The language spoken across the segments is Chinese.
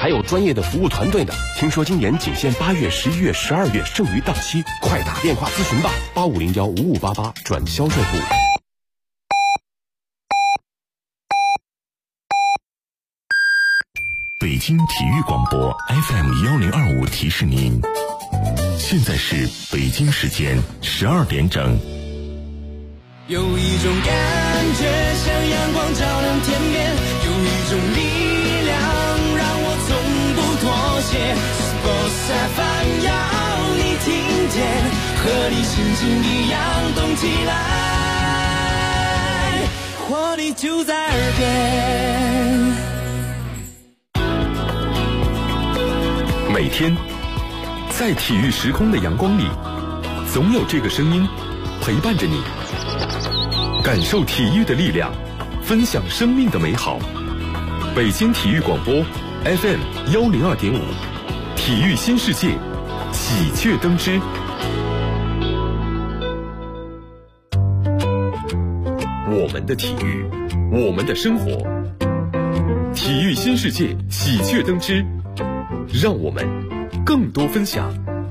还有专业的服务团队呢。听说今年仅限8月、11月、12月，剩余档期，快打电话咨询吧，85015588转销售部。 北京体育广播 FM1025提示您，现在是北京时间12点整。 有一种感觉像阳光照亮天边，有一种力量让我从不妥协。Sports FM 要你听见，和你心情一样动起来，活力就在耳边。 每天在体育时空的阳光里，总有这个声音陪伴着你，感受体育的力量，分享生命的美好。北京体育广播 FM102.5，体育新世界，喜鹊登枝。我们的体育，我们的生活，体育新世界，喜鹊登枝，让我们更多分享。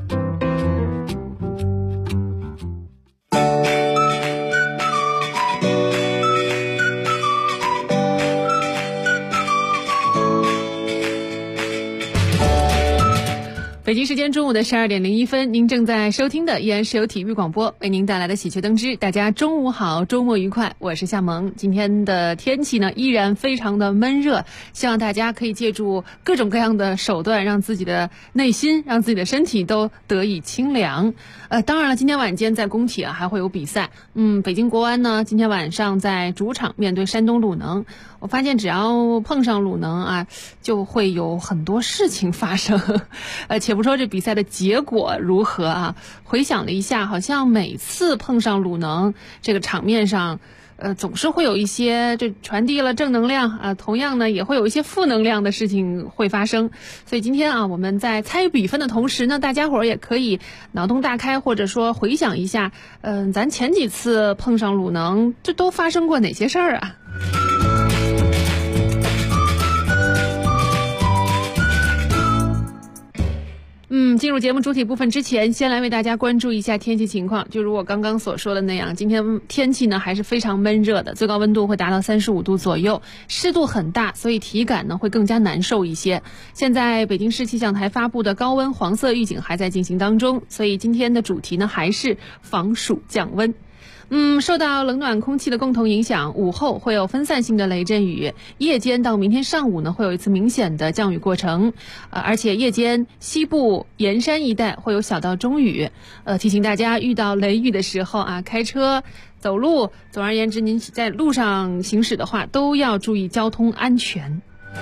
北京时间中午的12点01分，您正在收听的依然是由体育广播为您带来的喜鹊登枝。大家中午好，周末愉快，我是夏萌。今天的天气呢依然非常的闷热，希望大家可以借助各种各样的手段，让自己的内心，让自己的身体都得以清凉。当然了，今天晚间在工体还会有比赛。北京国安呢今天晚上在主场面对山东鲁能。我发现只要碰上鲁能就会有很多事情发生。且不说这比赛的结果如何回想了一下，好像每次碰上鲁能，这个场面上总是会有一些这传递了正能量同样呢也会有一些负能量的事情会发生。所以今天我们在猜比分的同时呢，大家伙儿也可以脑洞大开，或者说回想一下咱前几次碰上鲁能这都发生过哪些事儿啊。进入节目主体部分之前，先来为大家关注一下天气情况。就如我刚刚所说的那样，今天天气呢还是非常闷热的，最高温度会达到35度左右，湿度很大，所以体感呢会更加难受一些。现在北京市气象台发布的高温黄色预警还在进行当中，所以今天的主题呢还是防暑降温。受到冷暖空气的共同影响，午后会有分散性的雷阵雨，夜间到明天上午呢会有一次明显的降雨过程，而且夜间西部沿山一带会有小到中雨。提醒大家遇到雷雨的时候开车走路，总而言之您在路上行驶的话都要注意交通安全。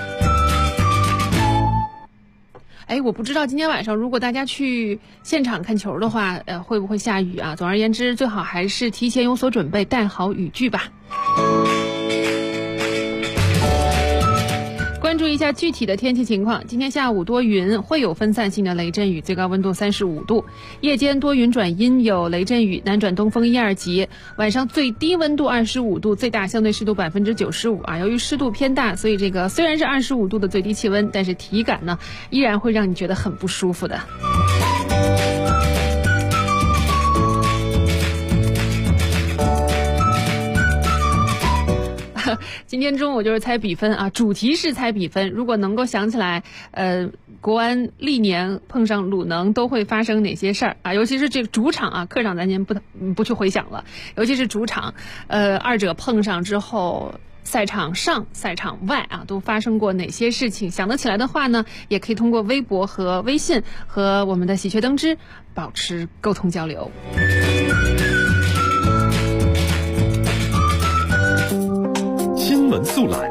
我不知道今天晚上如果大家去现场看球的话会不会下雨总而言之最好还是提前有所准备，带好雨具吧。关注一下具体的天气情况。今天下午多云，会有分散性的雷阵雨，最高温度35度。夜间多云转阴，有雷阵雨，南转东风1、2级。晚上最低温度25度，最大相对湿度95%由于湿度偏大，所以这个虽然是25度的最低气温，但是体感呢依然会让你觉得很不舒服的。今天中午就是猜比分主题是猜比分。如果能够想起来国安历年碰上鲁能都会发生哪些事儿尤其是这个主场客场咱先不去回想了，尤其是主场二者碰上之后，赛场上赛场外都发生过哪些事情，想得起来的话呢也可以通过微博和微信和我们的喜鹊登枝保持沟通交流。 新闻速览。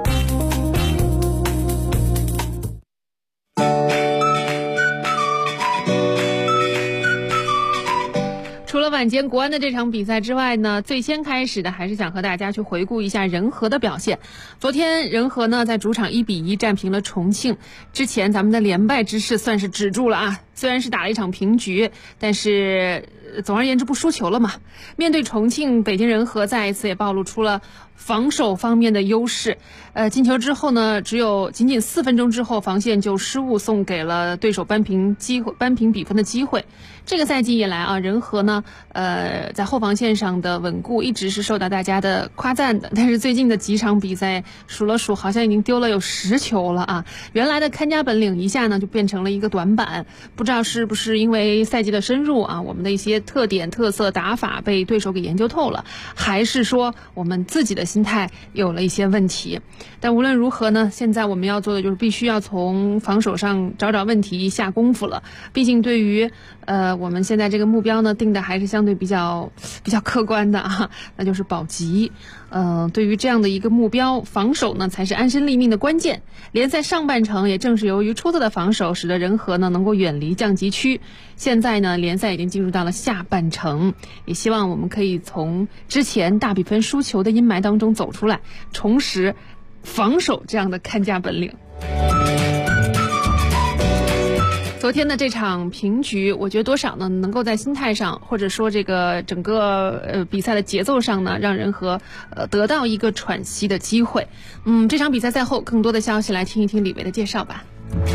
除了晚间国安的这场比赛之外呢，最先开始的还是想和大家去回顾一下人和的表现。昨天人和呢在主场1-1战平了重庆，之前咱们的连败之势算是止住了虽然是打了一场平局，但是总而言之不输球了嘛。面对重庆，北京人和再一次也暴露出了防守方面的优势。进球之后呢，仅仅4分钟之后，防线就失误送给了对手扳平比分的机会。这个赛季以来啊，人和呢，在后防线上的稳固一直是受到大家的夸赞的。但是最近的几场比赛数了数，好像已经丢了有10球了啊！原来的看家本领一下呢就变成了一个短板。不知道是不是因为赛季的深入啊，我们的一些特点、特色、打法被对手给研究透了，还是说我们自己的心态有了一些问题？但无论如何呢，现在我们要做的就是必须要从防守上找问题下功夫了。毕竟对于我们现在这个目标呢定的还是相对比较客观的啊，那就是保级。对于这样的一个目标，防守呢才是安身立命的关键。联赛上半程也正是由于出色的防守，使得人和呢能够远离降级区。现在呢，联赛已经进入到了下半程，也希望我们可以从之前大比分输球的阴霾当中走出来，重拾防守这样的看家本领。昨天的这场平局，我觉得多少呢能够在心态上，或者说这个整个比赛的节奏上呢，让人和得到一个喘息的机会。这场比赛赛后更多的消息来听一听李维的介绍吧。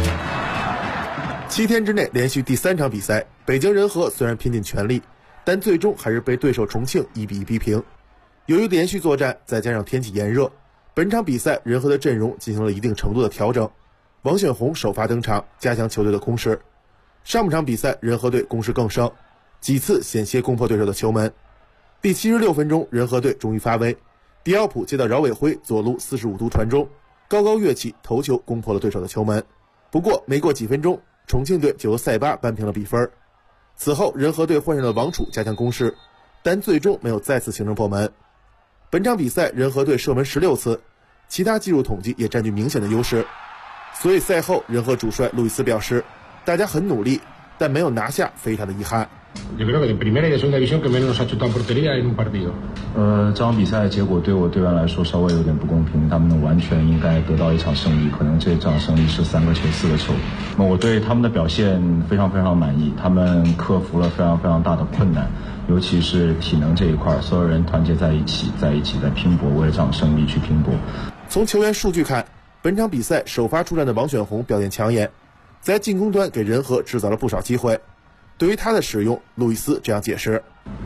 7天之内连续第3场比赛，北京人和虽然拼尽全力，但最终还是被对手重庆1比1逼平。由于连续作战，再加上天气炎热，本场比赛人和的阵容进行了一定程度的调整。王选红首发登场，加强球队的攻势。上半场比赛人和队攻势更盛，几次险些攻破对手的球门。第76分钟，人和队终于发威，迪奥普接到饶伟辉左路45度传中，高高跃起头球攻破了对手的球门。不过没过几分钟，重庆队就由塞巴扳平了比分。此后人和队换上了王楚加强攻势，但最终没有再次形成破门。本场比赛人和队射门16次，其他技术统计也占据明显的优势。所以赛后人和主帅路易斯表示，大家很努力，但没有拿下非常的遗憾。 Yo creo que de primera y de segunda división que menos nos ha chutado en portería en un partido. 这场比赛结果对我队员来说稍微有点不公平，他们完全应该得到一场胜利，可能这场胜利是3个球、4个球。那我对他们的表现非常非常满意，他们克服了非常非常大的困难，尤其是体能这一块，所有人团结在一起在拼搏，为了这场胜利去拼搏。 从球员数据看，本场比赛首发出战的王选红表现抢眼，在进攻端给人和制造了不少机会。对于他的使用，路易斯这样解释：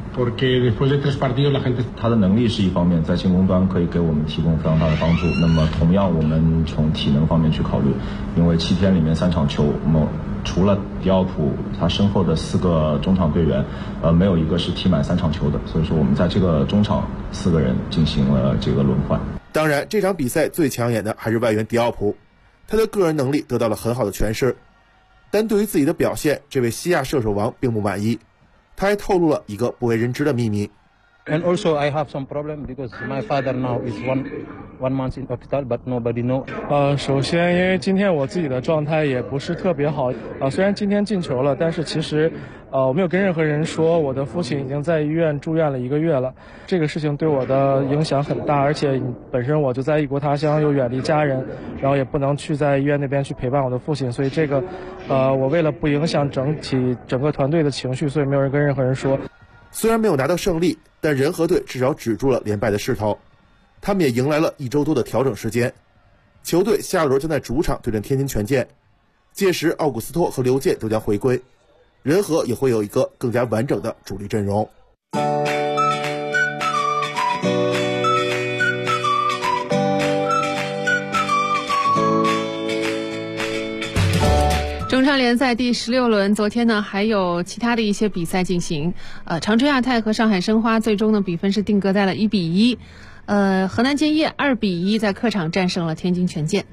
他的能力是一方面，在进攻端可以给我们提供非常大的帮助。那么同样，我们从体能方面去考虑，因为7天里面3场球，我们除了迪奥普，他身后的4个中场队员，没有一个是踢满3场球的，所以说我们在这个中场4个人进行了这个轮换。 当然，这场比赛最抢眼的还是外援迪奥普，他的个人能力得到了很好的诠释。但对于自己的表现，这位西亚射手王并不满意，他还透露了一个不为人知的秘密。 And also I have some problem because my father now is one month in hospital, but nobody know. 首先因为今天我自己的状态也不是特别好虽然今天进球了，但是其实我没有跟任何人说，我的父亲已经在医院住院了1个月了。这个事情对我的影响很大，而且本身我就在异国他乡，又远离家人，然后也不能去在医院那边去陪伴我的父亲，所以这个我为了不影响整个团队的情绪，所以没有人跟任何人说。 虽然没有拿到胜利，但人和队至少止住了连败的势头，他们也迎来了1周多的调整时间。球队下轮将在主场对阵天津权健，届时奥古斯托和刘健都将回归，人和也会有一个更加完整的主力阵容。 中超联赛第16轮，昨天呢还有其他的一些比赛进行。长春亚泰和上海申花最终呢比分是定格在了1比1。河南建业2比1在客场战胜了天津权健。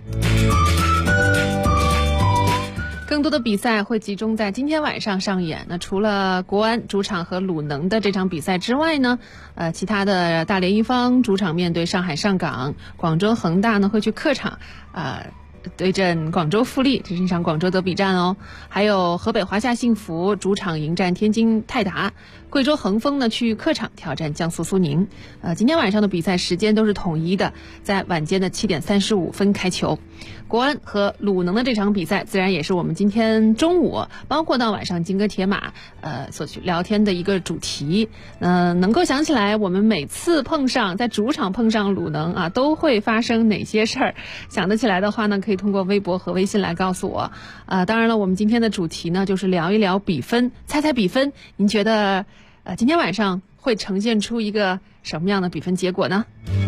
更多的比赛会集中在今天晚上上演。那除了国安主场和鲁能的这场比赛之外呢，其他的大连一方主场面对上海上港，广州恒大呢会去客场对阵广州富力，这是一场广州德比战哦。还有河北华夏幸福主场迎战天津泰达，贵州恒丰呢去客场挑战江苏苏宁。今天晚上的比赛时间都是统一的，在晚间的7点35分开球。国安和鲁能的这场比赛，自然也是我们今天中午，包括到晚上金戈铁马所去聊天的一个主题。能够想起来，我们每次在主场碰上鲁能啊，都会发生哪些事儿？想得起来的话呢，可以通过微博和微信来告诉我。当然了，我们今天的主题呢，就是聊一聊比分，猜猜比分。您觉得今天晚上会呈现出一个什么样的比分结果呢？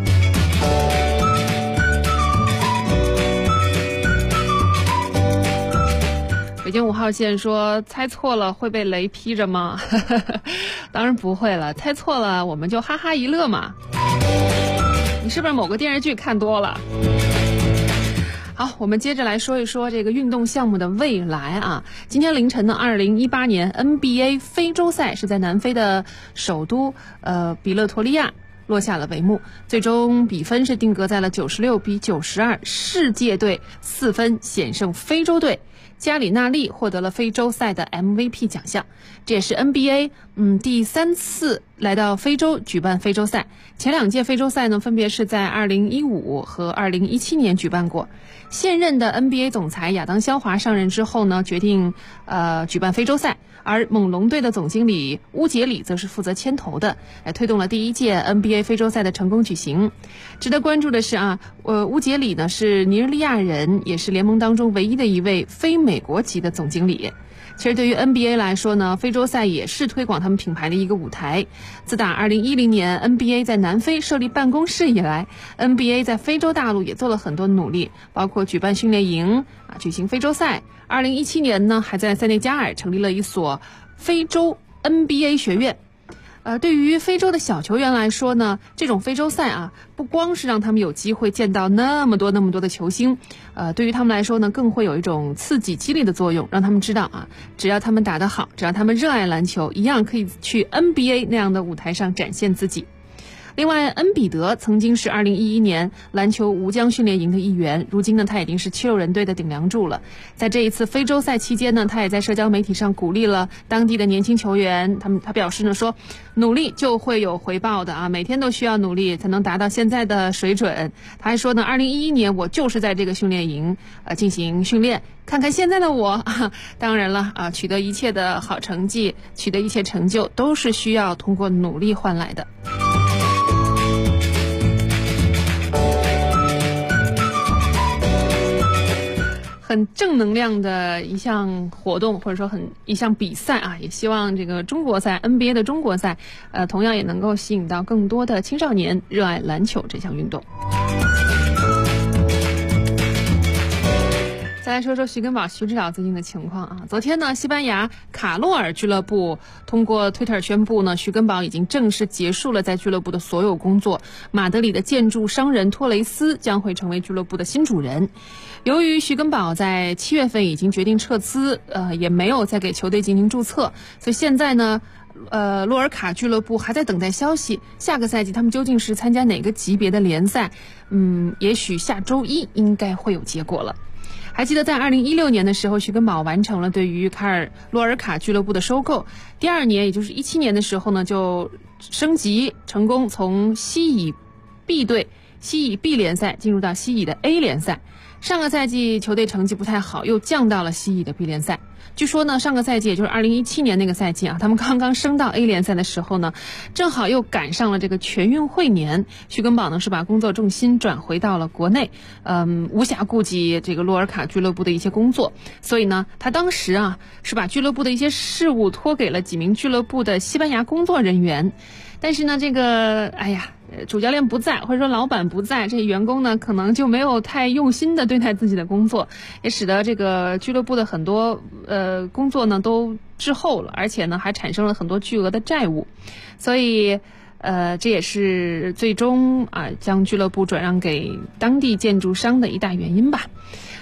北京5号线说猜错了会被雷劈着吗？当然不会了，猜错了我们就哈哈一乐嘛。你是不是某个电视剧看多了？好，我们接着来说一说这个运动项目的未来啊。今天凌晨呢，2018年 NBA 非洲赛是在南非的首都比勒陀利亚落下了帷幕，最终比分是定格在了96-92，世界队4分险胜非洲队。加里纳利获得了非洲赛的 MVP 奖项，这也是 NBA 第3次来到非洲举办非洲赛。前2届非洲赛呢，分别是在2015和2017年举办过。现任的 NBA 总裁亚当肖华上任之后呢，决定举办非洲赛，而猛龙队的总经理乌杰里则是负责牵头的，推动了第1届 NBA 非洲赛的成功举行。值得关注的是乌杰里呢是尼日利亚人，也是联盟当中唯一的一位非美国籍的总经理。其实对于 NBA 来说呢，非洲赛也是推广他们品牌的一个舞台。自打2010年 NBA 在南非设立办公室以来， NBA 在非洲大陆也做了很多努力，包括举办训练营举行非洲赛。2017年呢，还在塞内加尔成立了一所非洲 NBA 学院。对于非洲的小球员来说呢，这种非洲赛不光是让他们有机会见到那么多的球星，对于他们来说呢，更会有一种刺激激励的作用，让他们知道只要他们打得好，只要他们热爱篮球，一样可以去 NBA 那样的舞台上展现自己。另外，恩比德曾经是2011年篮球吴江训练营的一员，如今呢，他已经是76人队的顶梁柱了。在这一次非洲赛期间呢，他也在社交媒体上鼓励了当地的年轻球员。他表示呢说，努力就会有回报的每天都需要努力才能达到现在的水准。他还说呢，2011年我就是在这个训练营进行训练，看看现在的我当然了取得一切的好成绩，取得一切成就，都是需要通过努力换来的。很正能量的一项活动，或者说一项比赛也希望这个中国赛 NBA 的中国赛同样也能够吸引到更多的青少年热爱篮球这项运动。再来说说徐根宝徐指导最近的情况昨天呢，西班牙卡洛尔俱乐部通过 Twitter 宣布呢，徐根宝已经正式结束了在俱乐部的所有工作，马德里的建筑商人托雷斯将会成为俱乐部的新主人。由于徐根宝在7月份已经决定撤资，也没有再给球队进行注册，所以现在呢洛尔卡俱乐部还在等待消息，下个赛季他们究竟是参加哪个级别的联赛？也许下周1应该会有结果了。还记得在2016年的时候，徐根宝完成了对于洛尔卡俱乐部的收购，第2年也就是17年的时候呢，就升级成功，从西乙 B 联赛进入到西乙的 A 联赛。上个赛季球队成绩不太好，又降到了西乙的 B 联赛。据说呢，上个赛季也就是2017年那个赛季他们刚刚升到 A 联赛的时候呢，正好又赶上了这个全运会年。徐根宝呢是把工作重心转回到了国内，无暇顾及这个洛尔卡俱乐部的一些工作，所以呢，他当时是把俱乐部的一些事务托给了几名俱乐部的西班牙工作人员。但是呢，这个主教练不在，或者说老板不在，这员工呢可能就没有太用心的对待自己的工作，也使得这个俱乐部的很多工作呢都滞后了，而且呢还产生了很多巨额的债务，所以这也是最终将俱乐部转让给当地建筑商的一大原因吧。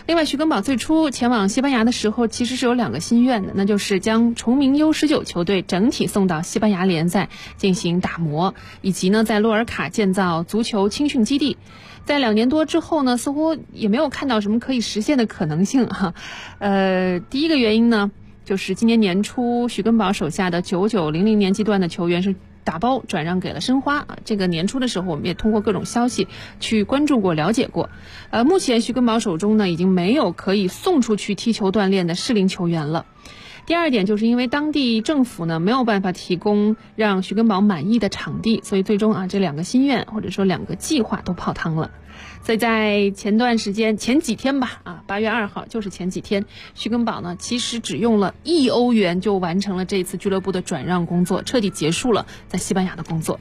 另外，徐根宝最初前往西班牙的时候，其实是有2个心愿的，那就是将崇明 U19 球队整体送到西班牙联赛进行打磨，以及呢在洛尔卡建造足球青训基地。在2年多之后呢，似乎也没有看到什么可以实现的可能性哈。第一个原因呢，就是今年年初徐根宝手下的9900年级段的球员是打包转让给了申花啊。这个年初的时候，我们也通过各种消息去关注过、了解过。目前徐根宝手中呢，已经没有可以送出去踢球锻炼的适龄球员了。第二点就是因为当地政府呢没有办法提供让徐根宝满意的场地，所以最终啊这2个心愿或者说2个计划都泡汤了。所以在前几天吧，8月2号就是前几天，徐根宝呢其实只用了1欧元就完成了这次俱乐部的转让工作，彻底结束了在西班牙的工作。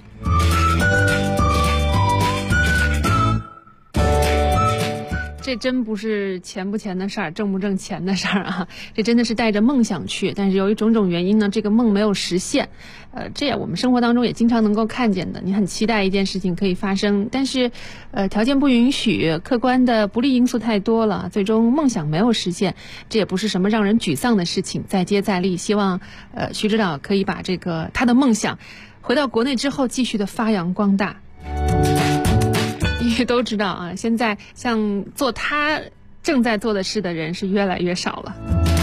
这真不是钱不钱的事儿，挣不挣钱的事儿啊！这真的是带着梦想去，但是由于种种原因呢，这个梦没有实现。这也我们生活当中也经常能够看见的。你很期待一件事情可以发生，但是条件不允许，客观的不利因素太多了，最终梦想没有实现。这也不是什么让人沮丧的事情，再接再厉，希望徐指导可以把他的梦想回到国内之后继续的发扬光大。也都知道啊，现在像做他正在做的事的人是越来越少了。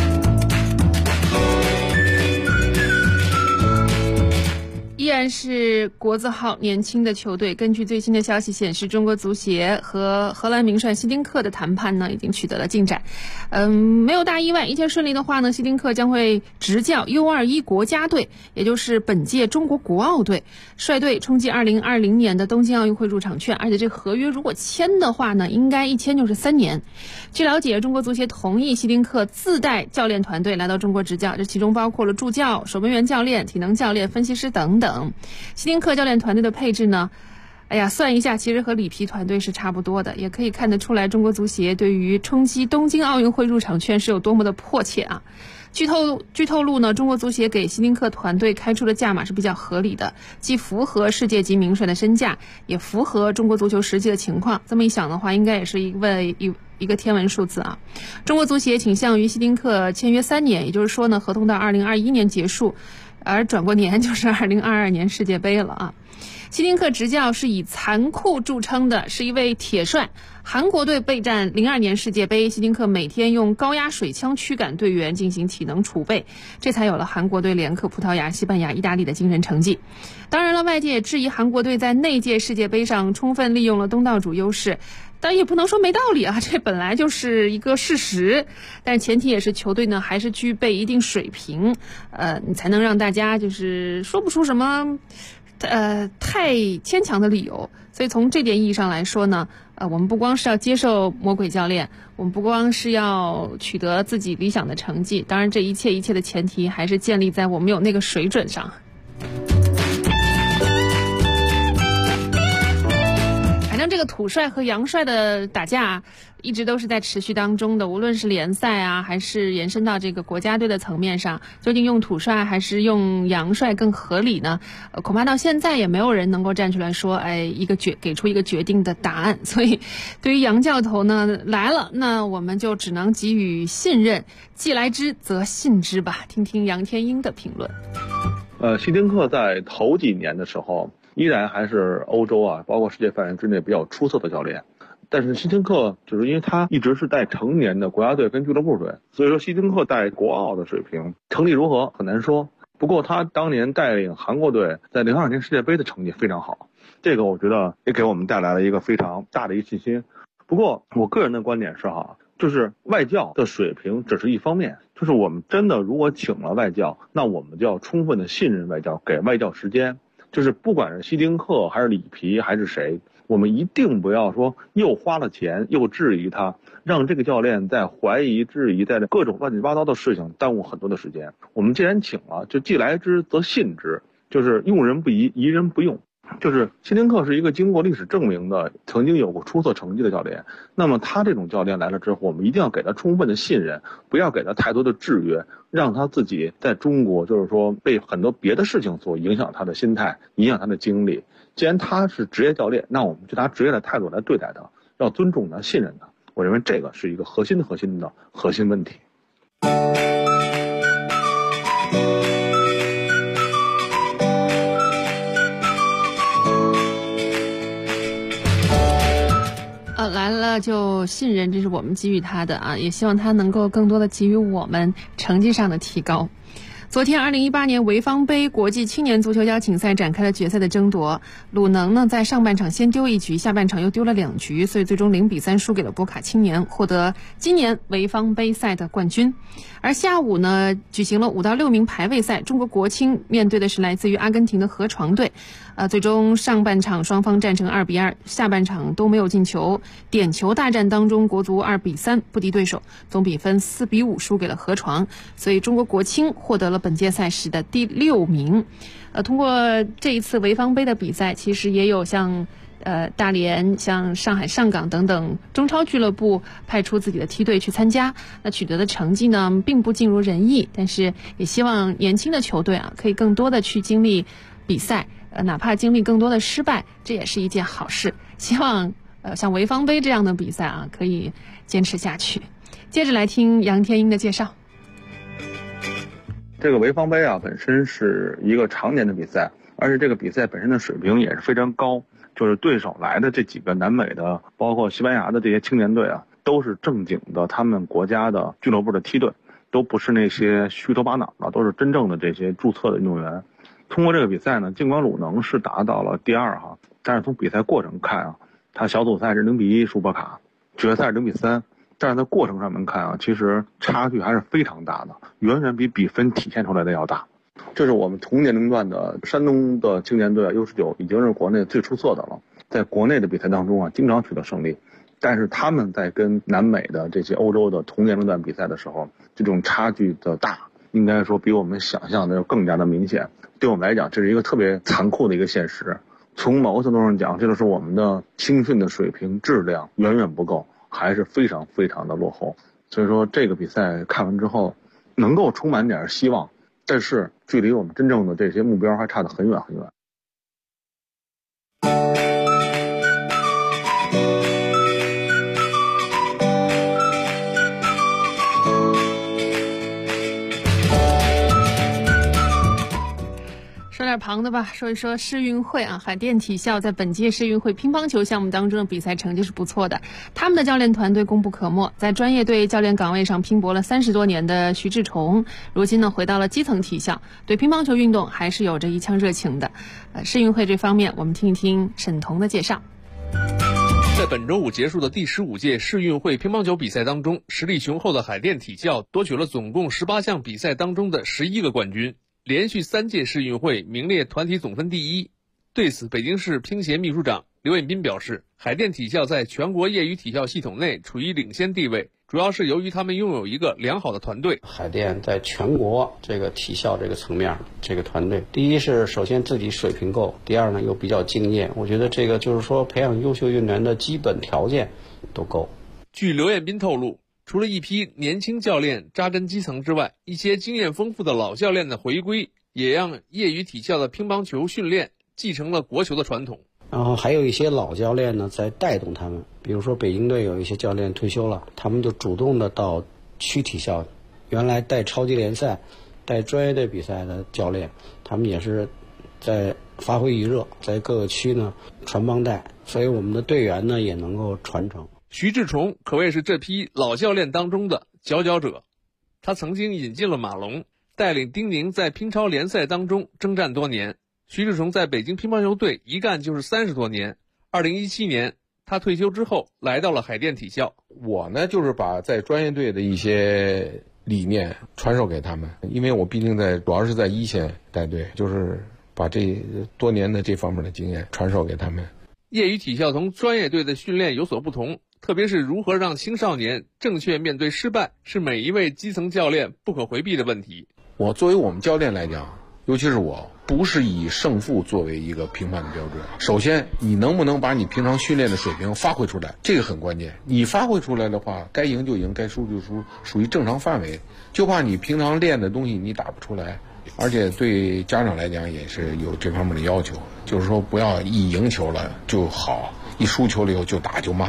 依然是国字号年轻的球队。根据最新的消息显示，中国足协和荷兰名帅希丁克的谈判呢已经取得了进展。没有大意外，一切顺利的话呢，希丁克将会执教 U21 国家队，也就是本届中国国奥队，率队冲击2020年的东京奥运会入场券。而且这个合约如果签的话呢，应该一签就是3年。据了解，中国足协同意希丁克自带教练团队来到中国执教，这其中包括了助教、守门员教练、体能教练、分析师等等。希丁克教练团队的配置呢，算一下其实和里皮团队是差不多的，也可以看得出来中国足协对于冲击东京奥运会入场券是有多么的迫切啊。据透露呢，中国足协给希丁克团队开出的价码是比较合理的，既符合世界级名帅的身价，也符合中国足球实际的情况。这么一想的话，应该也是一个天文数字啊。中国足协倾向于希丁克签约3年，也就是说呢，合同到2021年结束，而转过年就是2022年世界杯了啊。希丁克执教是以残酷著称的，是一位铁帅。韩国队备战02年世界杯，希丁克每天用高压水枪驱赶队员进行体能储备，这才有了韩国队连克葡萄牙、西班牙、意大利的惊人成绩。当然了，外界也质疑韩国队在那届世界杯上充分利用了东道主优势，但也不能说没道理啊，这本来就是一个事实。但前提也是球队呢还是具备一定水平，你才能让大家就是说不出什么太牵强的理由。所以从这点意义上来说呢，我们不光是要接受魔鬼教练，我们不光是要取得自己理想的成绩，当然这一切的前提还是建立在我们有那个水准上。反正这个土帅和洋帅的打架一直都是在持续当中的，无论是联赛啊，还是延伸到这个国家队的层面上，究竟用土帅还是用洋帅更合理呢？恐怕到现在也没有人能够站出来说，给出一个决定的答案。所以，对于洋教头呢来了，那我们就只能给予信任，既来之则信之吧。听听杨天英的评论。 希丁克在头几年的时候，依然还是欧洲啊，包括世界范围之内比较出色的教练。但是希丁克就是因为他一直是带成年的国家队跟俱乐部队，所以说希丁克带国奥的水平成绩如何很难说。不过他当年带领韩国队在02年世界杯的成绩非常好，这个我觉得也给我们带来了一个非常大的一个信心。不过我个人的观点是就是外教的水平只是一方面，就是我们真的如果请了外教，那我们就要充分的信任外教，给外教时间。就是不管是希丁克还是里皮还是谁，我们一定不要说又花了钱又质疑他，让这个教练在怀疑质疑，在各种乱七八糟的事情耽误很多的时间。我们既然请了，就既来之则信之，就是用人不疑，疑人不用。就是希丁克是一个经过历史证明的曾经有过出色成绩的教练，那么他这种教练来了之后，我们一定要给他充分的信任，不要给他太多的制约，让他自己在中国就是说被很多别的事情所影响他的心态，影响他的精力。既然他是职业教练，那我们就拿职业的态度来对待他，要尊重他，信任他。 我认为这个是一个核心问题。 来了就信任，这是我们给予他的啊，也希望他能够更多的给予我们成绩上的提高。昨天2018年潍坊杯国际青年足球邀请赛展开了决赛的争夺，鲁能呢在上半场先丢一局，下半场又丢了2局，所以最终0-3输给了博卡青年，获得今年潍坊杯赛的冠军。而下午呢举行了5到6名排位赛，中国国青面对的是来自于阿根廷的河床队，最终上半场双方战成2-2，下半场都没有进球，点球大战当中国足2-3不敌对手，总比分4-5输给了河床，所以中国国青获得了本届赛事的第6名。通过这一次潍坊杯的比赛，其实也有像大连、像上海上港等等中超俱乐部派出自己的梯队去参加，那取得的成绩呢并不尽如人意，但是也希望年轻的球队啊可以更多的去经历比赛，哪怕经历更多的失败，这也是一件好事。希望像潍坊杯这样的比赛啊可以坚持下去。接着来听杨天英的介绍。 这个潍坊杯啊本身是一个常年的比赛，而且这个比赛本身的水平也是非常高，就是对手来的这几个南美的包括西班牙的这些青年队啊都是正经的他们国家的俱乐部的梯队，都不是那些虚头巴脑的，都是真正的这些注册的运动员。通过这个比赛呢，尽管鲁能是达到了第2哈，但是从比赛过程看啊，他小组赛是0-1输博卡，决赛是0-3，但是在过程上面看啊，其实差距还是非常大的，远远比比分体现出来的要大。这是我们同年龄段的山东的青年队U19已经是国内最出色的了，在国内的比赛当中啊，经常取得胜利。但是他们在跟南美的这些欧洲的同年龄段比赛的时候，这种差距的大，应该说比我们想象的要更加的明显。对我们来讲，这是一个特别残酷的一个现实。从某个程度上讲，这就是我们的青训的水平质量远远不够，还是非常非常的落后。所以说这个比赛看完之后，能够充满点希望，但是距离我们真正的这些目标还差得很远很远。 说点旁的吧，说一说世运会啊，海淀体校在本届世运会乒乓球项目当中的比赛成绩是不错的。他们的教练团队功不可没，在专业队教练岗位上拼搏了30多年的徐志崇，如今呢回到了基层体校，对乒乓球运动还是有着一腔热情的。世运会这方面，我们听一听沈彤的介绍。 在本周五结束的第15届世运会乒乓球比赛当中，实力雄厚的海淀体校夺取了总共18项比赛当中的11个冠军，连续3届世运会名列团体总分第1。对此，北京市乒协秘书长刘彦斌表示，海淀体校在全国业余体校系统内处于领先地位，主要是由于他们拥有一个良好的团队。 海淀在全国这个体校这个层面，这个团队，第一是首先自己水平够，第二呢又比较敬业，我觉得这个就是说培养优秀运动员的基本条件都够。 据刘彦斌透露，除了一批年轻教练扎根基层之外，一些经验丰富的老教练的回归，也让业余体校的乒乓球训练继承了国球的传统。 然后还有一些老教练呢在带动他们，比如说北京队有一些教练退休了，他们就主动的到区体校，原来带超级联赛带专业队比赛的教练，他们也是在发挥余热，在各个区呢传帮带，所以我们的队员呢也能够传承。 徐志崇可谓是这批老教练当中的佼佼者，他曾经引进了马龙，带领丁宁在乒超联赛当中征战多年。徐志崇在北京乒乓球队一干就是30多年。2017年他退休之后来到了海淀体校。 我呢就是把在专业队的一些理念传授给他们，因为我毕竟主要是在一线带队，就是把这多年的这方面的经验传授给他们。 业余体校同专业队的训练有所不同，特别是如何让青少年正确面对失败，是每一位基层教练不可回避的问题。 我作为我们教练来讲，尤其是我，不是以胜负作为一个评判的标准。首先，你能不能把你平常训练的水平发挥出来，这个很关键。你发挥出来的话，该赢就赢，该输就输，属于正常范围。就怕你平常练的东西你打不出来。而且对家长来讲也是有这方面的要求，就是说不要一赢球了就好，一输球了以后就打就骂，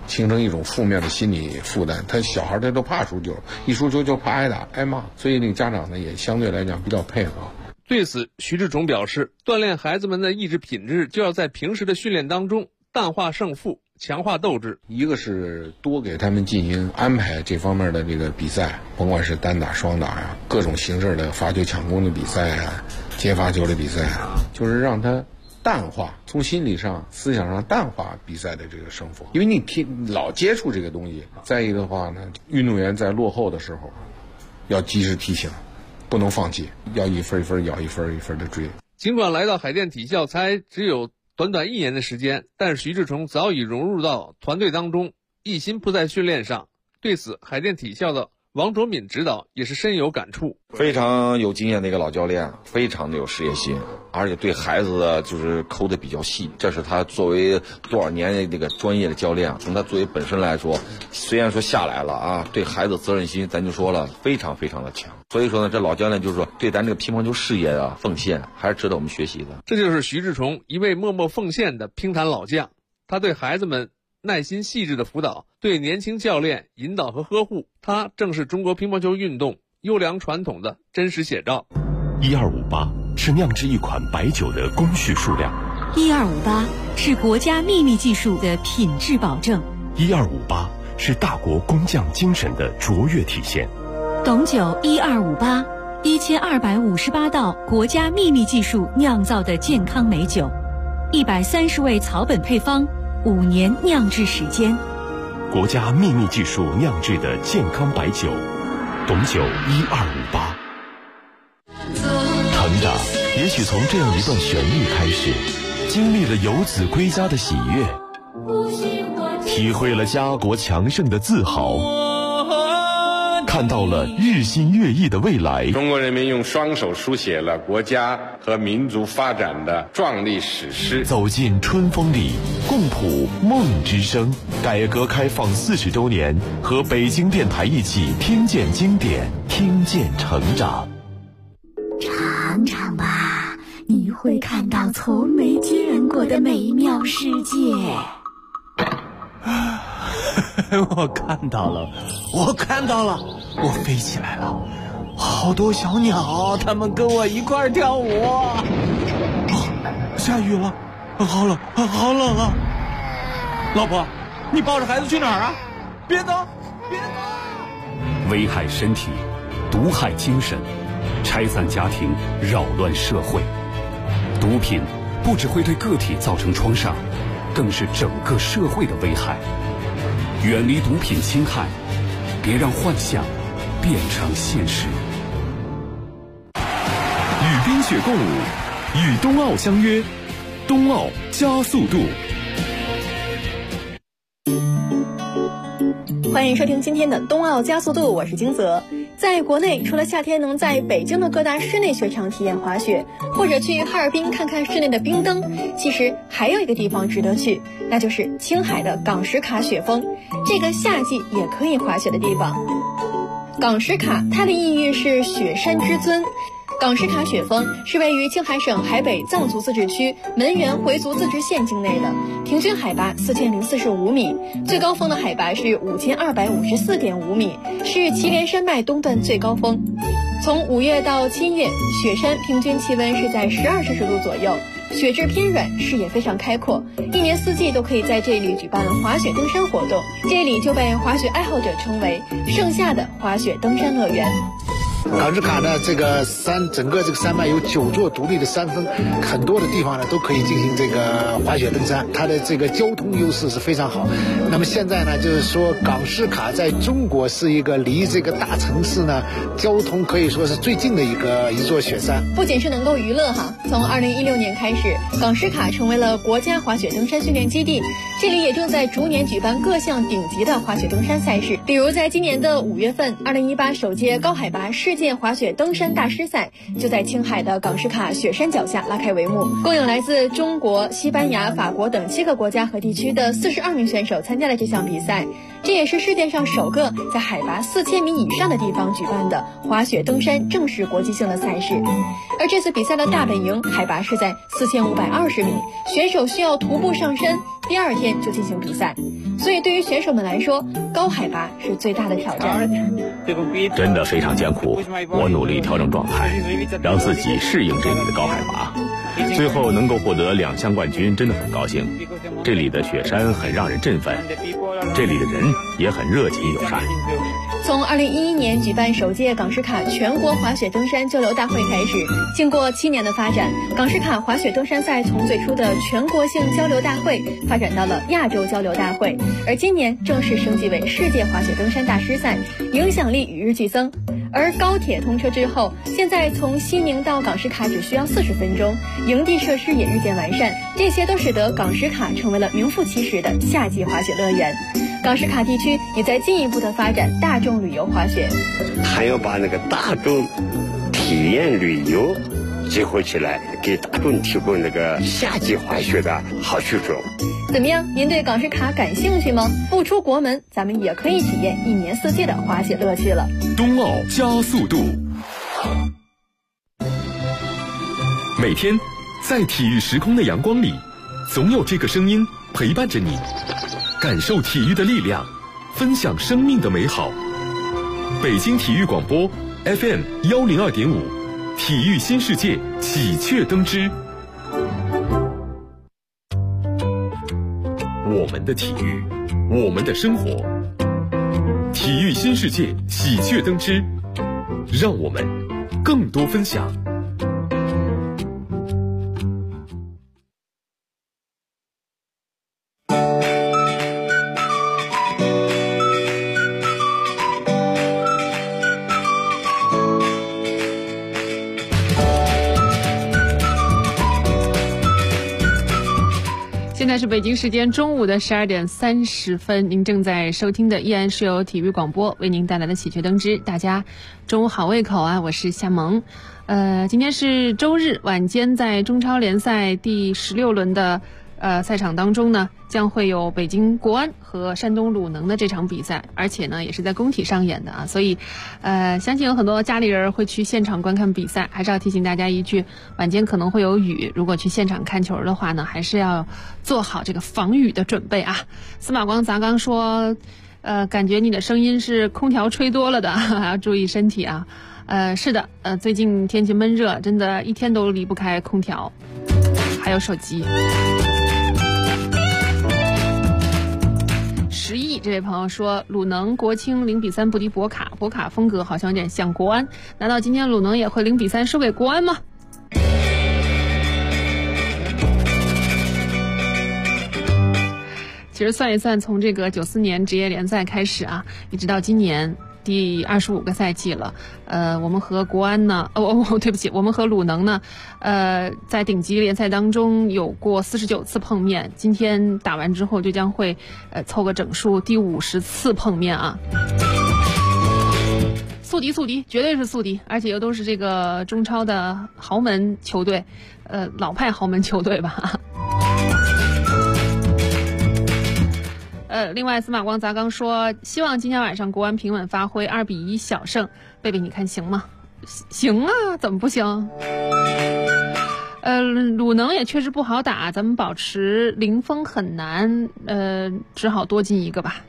形成一种负面的心理负担。他小孩他都怕输球，一输球就怕挨打挨骂，所以那个家长呢也相对来讲比较配合。 对此，徐志崇表示，锻炼孩子们的意志品质，就要在平时的训练当中淡化胜负，强化斗志。 一个是多给他们进行安排这方面的这个比赛，甭管是单打、双打呀，各种形式的罚球抢攻的比赛呀，接罚球的比赛啊，就是让他淡化，从心理上、思想上淡化比赛的这个胜负。因为你老接触这个东西，再一个的话呢，运动员在落后的时候，要及时提醒，不能放弃，要一分一分咬，一分一分的追。 尽管来到海淀体校才只有短短1年的时间，但是徐志崇早已融入到团队当中，一心扑在训练上。对此，海淀体校的王卓敏指导也是深有感触。 非常有经验的一个老教练，非常的有事业心，而且对孩子的就是抠的比较细。这是他作为多少年的这个专业的教练，从他作为本身来说，虽然说下来了啊，对孩子责任心咱就说了非常非常的强。所以说呢，这老教练就是说对咱这个乒乓球事业啊奉献，还是值得我们学习的。 这就是徐志崇，一位默默奉献的乒坛老将。他对孩子们耐心细致的辅导，对年轻教练引导和呵护，他正是中国乒乓球运动优良传统的真实写照。 1258是酿制一款白酒的工序数量 ，1258是国家秘密技术的品质保证 ，1258是大国工匠精神的卓越体现。 董酒1258，1258道国家秘密技术酿造的健康美酒，130味草本配方，5年酿制时间。 国家秘密技术酿制的健康白酒，董酒1258。成长也许从这样一段旋律开始，经历了游子归家的喜悦，体会了家国强盛的自豪，看到了日新月异的未来。 中国人民用双手书写了国家和民族发展的壮丽史诗。 走进春风里，共谱梦之声。改革开放40周年，和北京电台一起听见经典，听见成长。 尝尝吧，你会看到从没见过的美妙世界。 我看到了，我飞起来了，好多小鸟，它们跟我一块儿跳舞。下雨了，好冷啊！老婆，你抱着孩子去哪儿啊？别走！ 危害身体，毒害精神，拆散家庭，扰乱社会。毒品不只会对个体造成创伤，更是整个社会的危害。远离毒品侵害，别让幻想变成现实。 与冰雪共舞，与冬奥相约，冬奥加速度。 欢迎收听今天的冬奥加速度，我是金泽。在国内，除了夏天能在北京的各大室内雪场体验滑雪，或者去哈尔滨看看室内的冰灯，其实还有一个地方值得去，那就是青海的港什卡雪峰，这个夏季也可以滑雪的地方。港什卡，它的意喻是雪山之尊。港什卡雪峰是位于青海省海北藏族自治区门源回族自治县境内的，平均海拔4045米，最高峰的海拔是5254.5米，是祁连山脉东段最高峰。从5月到7月，雪山平均气温是在12摄氏度左右，雪质偏软，视野非常开阔，一年四季都可以在这里举办滑雪登山活动，这里就被滑雪爱好者称为盛夏的滑雪登山乐园。 港什卡呢，这个山整个这个山脉有9座独立的山峰，很多的地方呢都可以进行这个滑雪登山，它的这个交通优势是非常好。那么现在呢，就是说港什卡在中国是一个离这个大城市呢交通可以说是最近的一座雪山。 不仅是能够娱乐哈，从2016年开始，港什卡成为了国家滑雪登山训练基地，这里也正在逐年举办各项顶级的滑雪登山赛事，比如在今年的5月份，2018首届高海拔世界滑雪登山大师赛就在青海的港什卡雪山脚下拉开帷幕，共有来自中国、西班牙、法国等7个国家和地区的42名选手参加了这项比赛，这也是世界上首个在海拔4000米以上的地方举办的滑雪登山正式国际性的赛事。而这次比赛的大本营海拔是在4520米，选手需要徒步上山， 第2天就进行比赛。所以对于选手们来说，高海拔是最大的挑战。 真的非常艰苦，我努力调整状态，让自己适应这里的高海拔。最后能够获得2项冠军，真的很高兴。这里的雪山很让人振奋，这里的人也很热情友善。 从2011年举办首届港史卡全国滑雪登山交流大会开始，经过7年的发展，港史卡滑雪登山赛从最初的全国性交流大会发展到了亚洲交流大会，而今年正式升级为世界滑雪登山大师赛，影响力与日俱增。而高铁通车之后，现在从西宁到港史卡只需要40分钟，营地设施也日渐完善，这些都使得港史卡成为了名副其实的夏季滑雪乐园。港史卡地区也在进一步的发展大众旅游滑雪， 还要把那个大众体验旅游结合起来，给大众提供那个夏季滑雪的好去处。 怎么样？您对港史卡感兴趣吗？不出国门，咱们也可以体验1年4季的滑雪乐趣了。 冬奥加速度，每天在体育时空的阳光里，总有这个声音陪伴着你，感受体育的力量，分享生命的美好。北京体育广播 FM 102.5，体育新世界喜鹊登枝。我们的体育，我们的生活，体育新世界喜鹊登枝，让我们更多分享。 现在是北京时间中午的12点30分，您正在收听的依然是由体育广播为您带来的喜鹊登枝。大家中午好胃口啊，我是夏萌。今天是周日晚间，在中超联赛第16轮的赛场当中呢，将会有北京国安和山东鲁能的这场比赛，而且呢也是在工体上演的啊，所以相信有很多家里人会去现场观看比赛。还是要提醒大家一句，晚间可能会有雨，如果去现场看球的话呢，还是要做好这个防雨的准备啊。司马光咱刚说感觉你的声音是空调吹多了的，还要注意身体啊。是的，最近天气闷热，真的一天都离不开空调还有手机。10亿这位朋友说，鲁能国青0-3不敌博卡，博卡风格好像有点像国安，难道今天鲁能也会0-3输给国安吗？其实算一算，从这个94年职业联赛开始啊，一直到今年第25个赛季了。我们和国安呢，对不起，我们和鲁能呢，在顶级联赛当中有过49次碰面，今天打完之后就将会凑个整数第50次碰面啊。宿敌，绝对是宿敌，而且又都是这个中超的豪门球队，老派豪门球队吧。另外司马光砸缸说，希望今天晚上国安平稳发挥2-1小胜。贝贝你看行吗？行啊，怎么不行？鲁能也确实不好打，咱们保持零封很难，只好多进一个吧。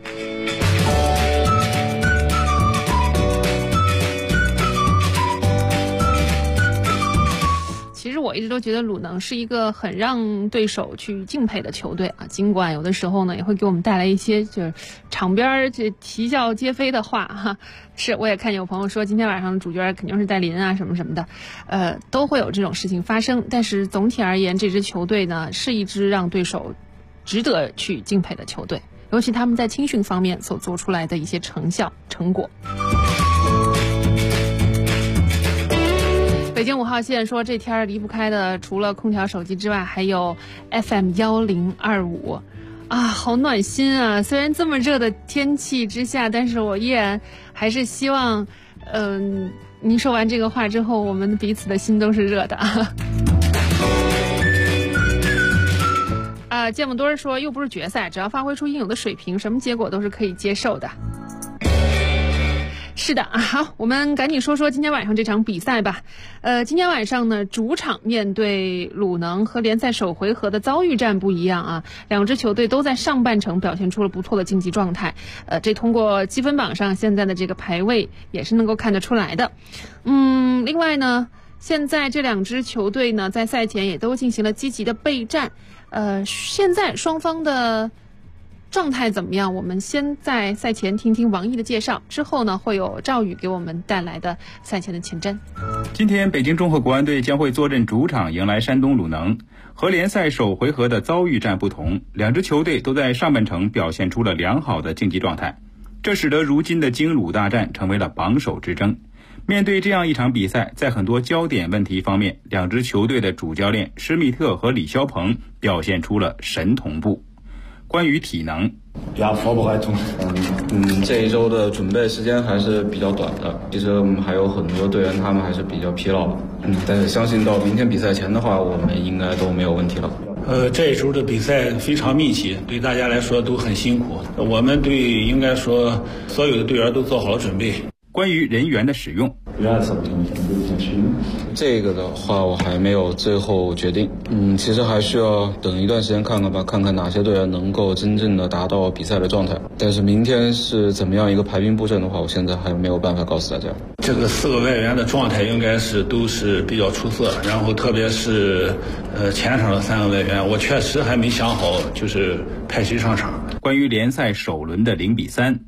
其实我一直都觉得鲁能是一个很让对手去敬佩的球队啊，尽管有的时候呢也会给我们带来一些就是场边这啼笑皆非的话哈。是，我也看有朋友说今天晚上的主角肯定是戴林啊什么什么的，都会有这种事情发生。但是总体而言，这支球队呢是一支让对手值得去敬佩的球队，尤其他们在青训方面所做出来的一些成果。北京5号线说，这天离不开的除了空调手机之外，还有 FM 1025啊，好暖心啊！虽然这么热的天气之下，但是我依然还是希望，您说完这个话之后，我们彼此的心都是热的啊。芥末墩说，又不是决赛，只要发挥出应有的水平，什么结果都是可以接受的。 是的啊，好，我们赶紧说说今天晚上这场比赛吧。今天晚上呢，主场面对鲁能和联赛首回合的遭遇战不一样啊，两支球队都在上半程表现出了不错的竞技状态。这通过积分榜上现在的这个排位也是能够看得出来的。另外呢，现在这两支球队呢在赛前也都进行了积极的备战。现在双方的状态怎么样？我们先在赛前听听王毅的介绍，之后呢会有赵宇给我们带来的赛前的前瞻。 今天北京中赫国安队将会坐镇主场迎来山东鲁能。和联赛首回合的遭遇战不同，两支球队都在上半程表现出了良好的竞技状态，这使得如今的京鲁大战成为了榜首之争。面对这样一场比赛，在很多焦点问题方面，两支球队的主教练施密特和李霄鹏表现出了神同步。关于体能， 这一周的准备时间还是比较短的。其实我们还有很多队员，他们还是比较疲劳的。但是相信到明天比赛前的话，我们应该都没有问题了。 这一周的比赛非常密集，对大家来说都很辛苦。我们队应该说所有的队员都做好了准备。 关于人员的使用， 这个的话我还没有最后决定。其实还需要等一段时间看看吧，看看哪些队员能够真正的达到比赛的状态。但是明天是怎么样一个排兵布阵的话，我现在还没有办法告诉大家。 这个4个外援的状态应该是都是比较出色，然后特别是前场的3个外援，我确实还没想好就是派谁上场。 关于联赛首轮的0-3，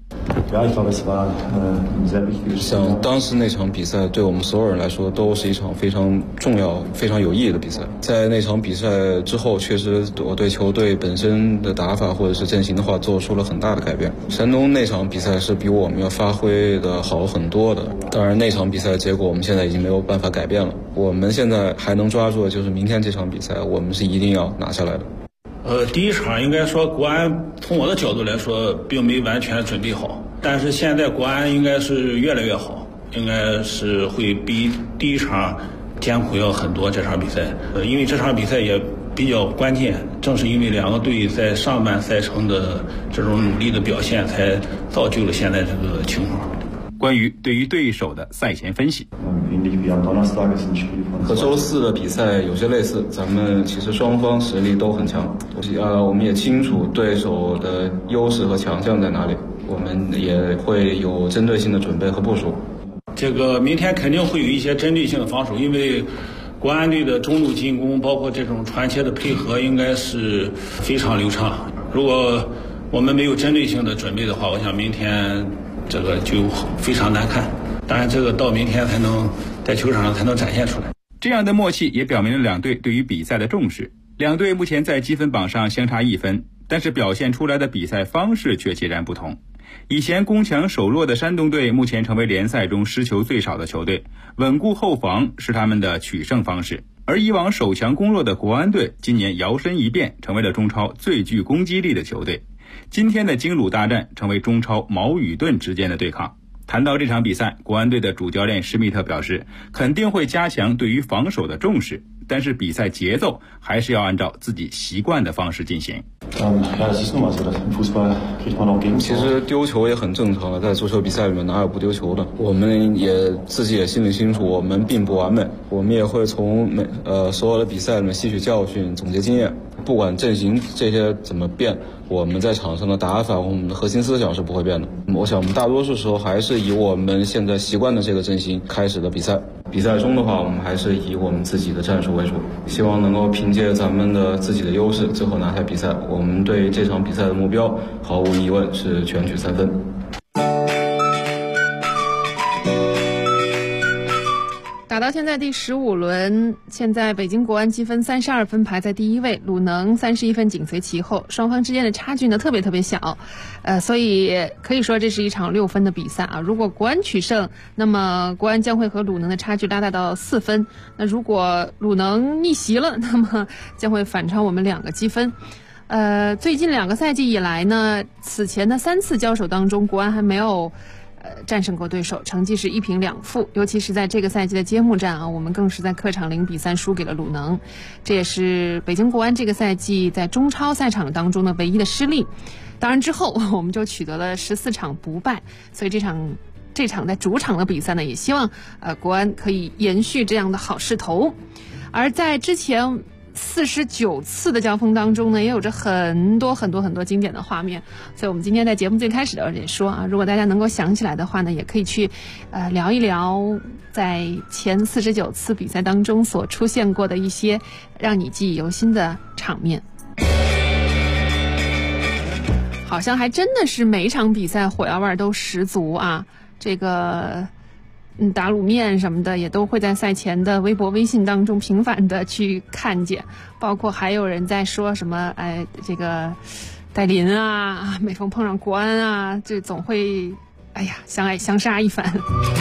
像当时那场比赛对我们所有人来说都是一场非常重要非常有意义的比赛。在那场比赛之后，确实我对球队本身的打法或者是阵型的话做出了很大的改变。山东那场比赛是比我们要发挥的好很多的，当然那场比赛结果我们现在已经没有办法改变了。我们现在还能抓住的就是明天这场比赛，我们是一定要拿下来的。 第一场应该说国安从我的角度来说并没完全准备好，但是现在国安应该是越来越好，应该是会比第一场艰苦要很多。这场比赛因为这场比赛也比较关键，正是因为两个队在上半赛程的这种努力的表现，才造就了现在这个情况。 关于对于对手的赛前分析， 和周4的比赛有些类似，咱们其实双方实力都很强，我们也清楚对手的优势和强项在哪里，我们也会有针对性的准备和部署。 这个明天肯定会有一些针对性的防守，因为国安队的中路进攻包括这种传切的配合应该是非常流畅。如果我们没有针对性的准备的话，我想明天这个就非常难看。当然这个到明天才能在球场上才能展现出来。 这样的默契也表明了两队对于比赛的重视。两队目前在积分榜上相差1分，但是表现出来的比赛方式却截然不同。以前攻强守弱的山东队目前成为联赛中失球最少的球队，稳固后防是他们的取胜方式。而以往守强攻弱的国安队今年摇身一变，成为了中超最具攻击力的球队。今天的京鲁大战成为中超矛与盾之间的对抗。谈到这场比赛，国安队的主教练施密特表示，肯定会加强对于防守的重视，但是比赛节奏还是要按照自己习惯的方式进行。 其实丢球也很正常了，在足球比赛里面哪有不丢球的？我们也自己也心里清楚，我们并不完美，我们也会从所有的比赛里面吸取教训，总结经验。不管阵型这些怎么变，我们在场上的打法，我们的核心思想是不会变的。我想我们大多数时候还是以我们现在习惯的这个阵型开始的比赛。比赛中的话，我们还是以我们自己的战术为主，希望能够凭借咱们的自己的优势，最后拿下比赛。我们对这场比赛的目标，毫无疑问是全取3分。 打到现在第15轮，现在北京国安积分32分排在第1位，鲁能31分紧随其后，双方之间的差距呢特别小，所以可以说这是一场6分的比赛啊。如果国安取胜，那么国安将会和鲁能的差距拉大到4分，那如果鲁能逆袭了，那么将会反超我们2个积分。最近2个赛季以来呢，此前的3次交手当中，国安还没有战胜过对手，成绩是1平2负。尤其是在这个赛季的揭幕战啊，我们更是在客场0-3输给了鲁能，这也是北京国安这个赛季在中超赛场当中的唯一的失利。当然之后我们就取得了14场不败，所以这这场在主场的比赛呢，也希望国安可以延续这样的好势头。而在之前49次的交锋当中呢，也有着很多经典的画面，所以我们今天在节目最开始的时候也说啊，如果大家能够想起来的话呢，也可以去聊一聊在前49次比赛当中所出现过的一些让你记忆犹新的场面。好像还真的是每一场比赛火药味都十足啊，这个打卤面什么的也都会在赛前的微博微信当中频繁的去看见，包括还有人在说什么这个戴林啊，每逢碰上国安啊，这总会相爱相杀一番。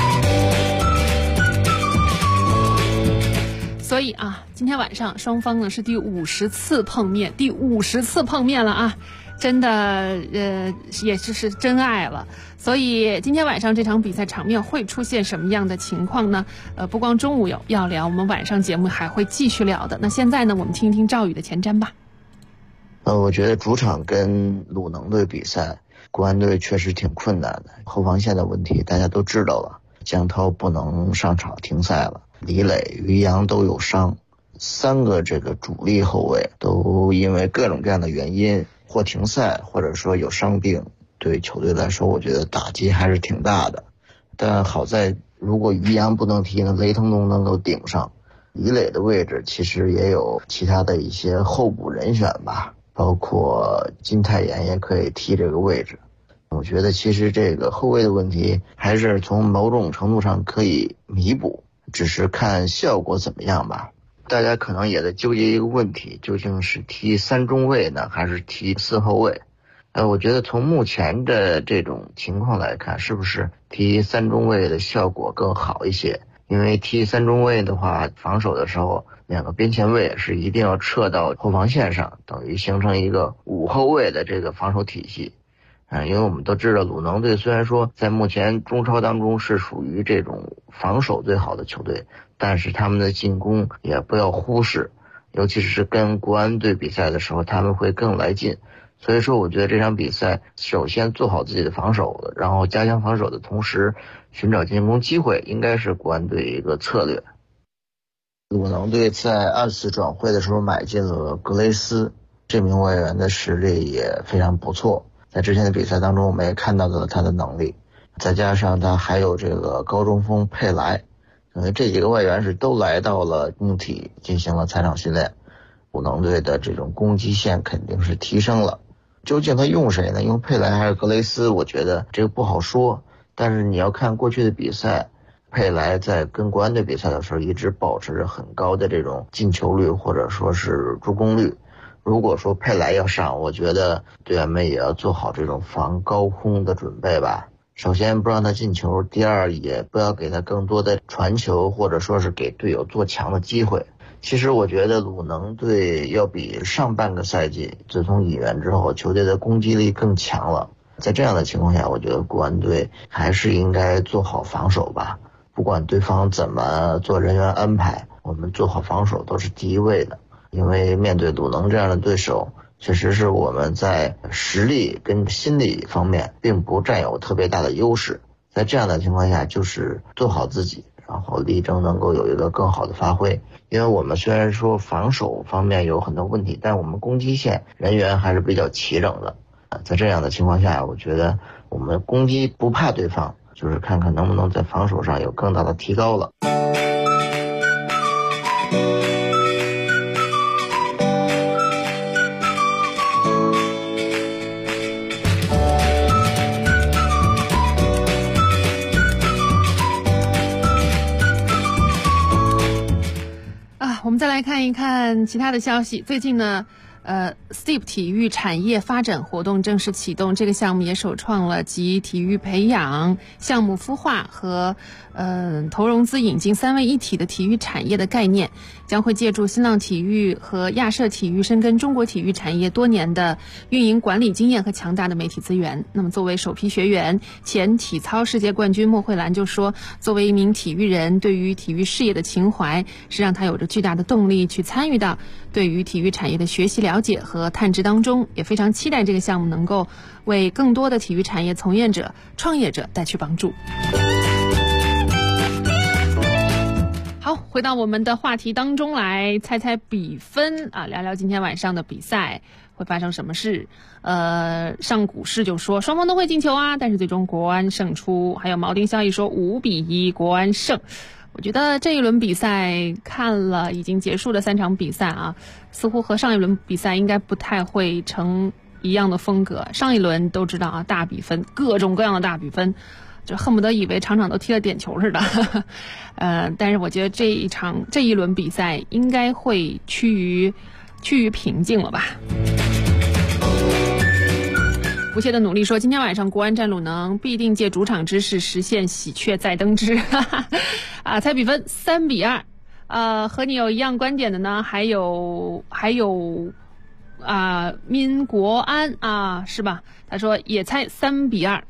所以啊，今天晚上双方呢是第50次碰面，第50次碰面了啊，真的也是真爱了。所以今天晚上这场比赛场面会出现什么样的情况呢？不光中午要聊，我们晚上节目还会继续聊的。那现在呢，我们听听赵宇的前瞻吧。 我觉得主场跟鲁能队比赛，国安队确实挺困难的，后防线的问题大家都知道了，江涛不能上场停赛了，李磊、于洋都有伤，3个这个主力后卫都因为各种各样的原因或停赛或者说有伤病，对球队来说我觉得打击还是挺大的。但好在如果于洋不能踢呢，雷腾东能够顶上，李磊的位置其实也有其他的一些候补人选吧，包括金泰妍也可以踢这个位置。我觉得其实这个后卫的问题还是从某种程度上可以弥补，只是看效果怎么样吧。大家可能也在纠结一个问题，究竟是踢3中卫呢，还是踢4后卫？我觉得从目前的这种情况来看，是不是踢3中卫的效果更好一些？因为踢3中卫的话，防守的时候2个边前卫是一定要撤到后防线上，等于形成一个5后卫的这个防守体系。因为我们都知道鲁能队虽然说在目前中超当中是属于这种防守最好的球队，但是他们的进攻也不要忽视，尤其是跟国安队比赛的时候他们会更来劲。所以说我觉得这场比赛首先做好自己的防守，然后加强防守的同时寻找进攻机会，应该是国安队一个策略。鲁能队在2次转会的时候买进了格雷斯，这名外援的实力也非常不错，在之前的比赛当中我们也看到了他的能力，再加上他还有这个高中锋佩莱，这几个外援是都来到了工体进行了采场训练，鲁能队的这种攻击线肯定是提升了。究竟他用谁呢？用佩莱还是格雷斯？我觉得这个不好说，但是你要看过去的比赛，佩莱在跟国安队比赛的时候一直保持着很高的这种进球率或者说是助攻率。如果说佩莱要上，我觉得队员们也要做好这种防高空的准备吧。首先不让他进球，第二也不要给他更多的传球或者说是给队友做强的机会。其实我觉得鲁能队要比上半个赛季自从引援之后球队的攻击力更强了，在这样的情况下，我觉得国安队还是应该做好防守吧，不管对方怎么做人员安排，我们做好防守都是第一位的。因为面对鲁能这样的对手，确实是我们在实力跟心理方面并不占有特别大的优势，在这样的情况下就是做好自己，然后力争能够有一个更好的发挥。因为我们虽然说防守方面有很多问题，但我们攻击线人员还是比较齐整的。在这样的情况下，我觉得我们攻击不怕对方，就是看看能不能在防守上有更大的提高了。 我们再来看一看其他的消息。最近呢，STEAP 体育产业发展活动正式启动，这个项目也首创了集体育培养、项目孵化和投融资引进3位一体的体育产业的概念，将会借助新浪体育和亚社体育深耕中国体育产业多年的运营管理经验和强大的媒体资源。那么作为首批学员，前体操世界冠军莫慧兰就说，作为一名体育人，对于体育事业的情怀是让他有着巨大的动力去参与到对于体育产业的学习了解和探知当中，也非常期待这个项目能够为更多的体育产业从业者、创业者带去帮助。好，回到我们的话题当中来，猜猜比分啊，聊聊今天晚上的比赛会发生什么事。上古市就说双方都会进球啊，但是最终国安胜出。还有铆钉消息说5-1国安胜。我觉得这一轮比赛看了已经结束的3场比赛啊，似乎和上一轮比赛应该不太会成一样的风格。上一轮都知道啊，大比分，各种各样的大比分，就恨不得以为场场都踢了点球似的。但是我觉得这一轮比赛应该会趋于平静了吧。不懈的努力说，今天晚上国安战鲁能必定借主场之势实现喜鹊再登枝。啊，猜比分3-2。和你有一样观点的呢，还有民国安啊，是吧？他说也猜3-2。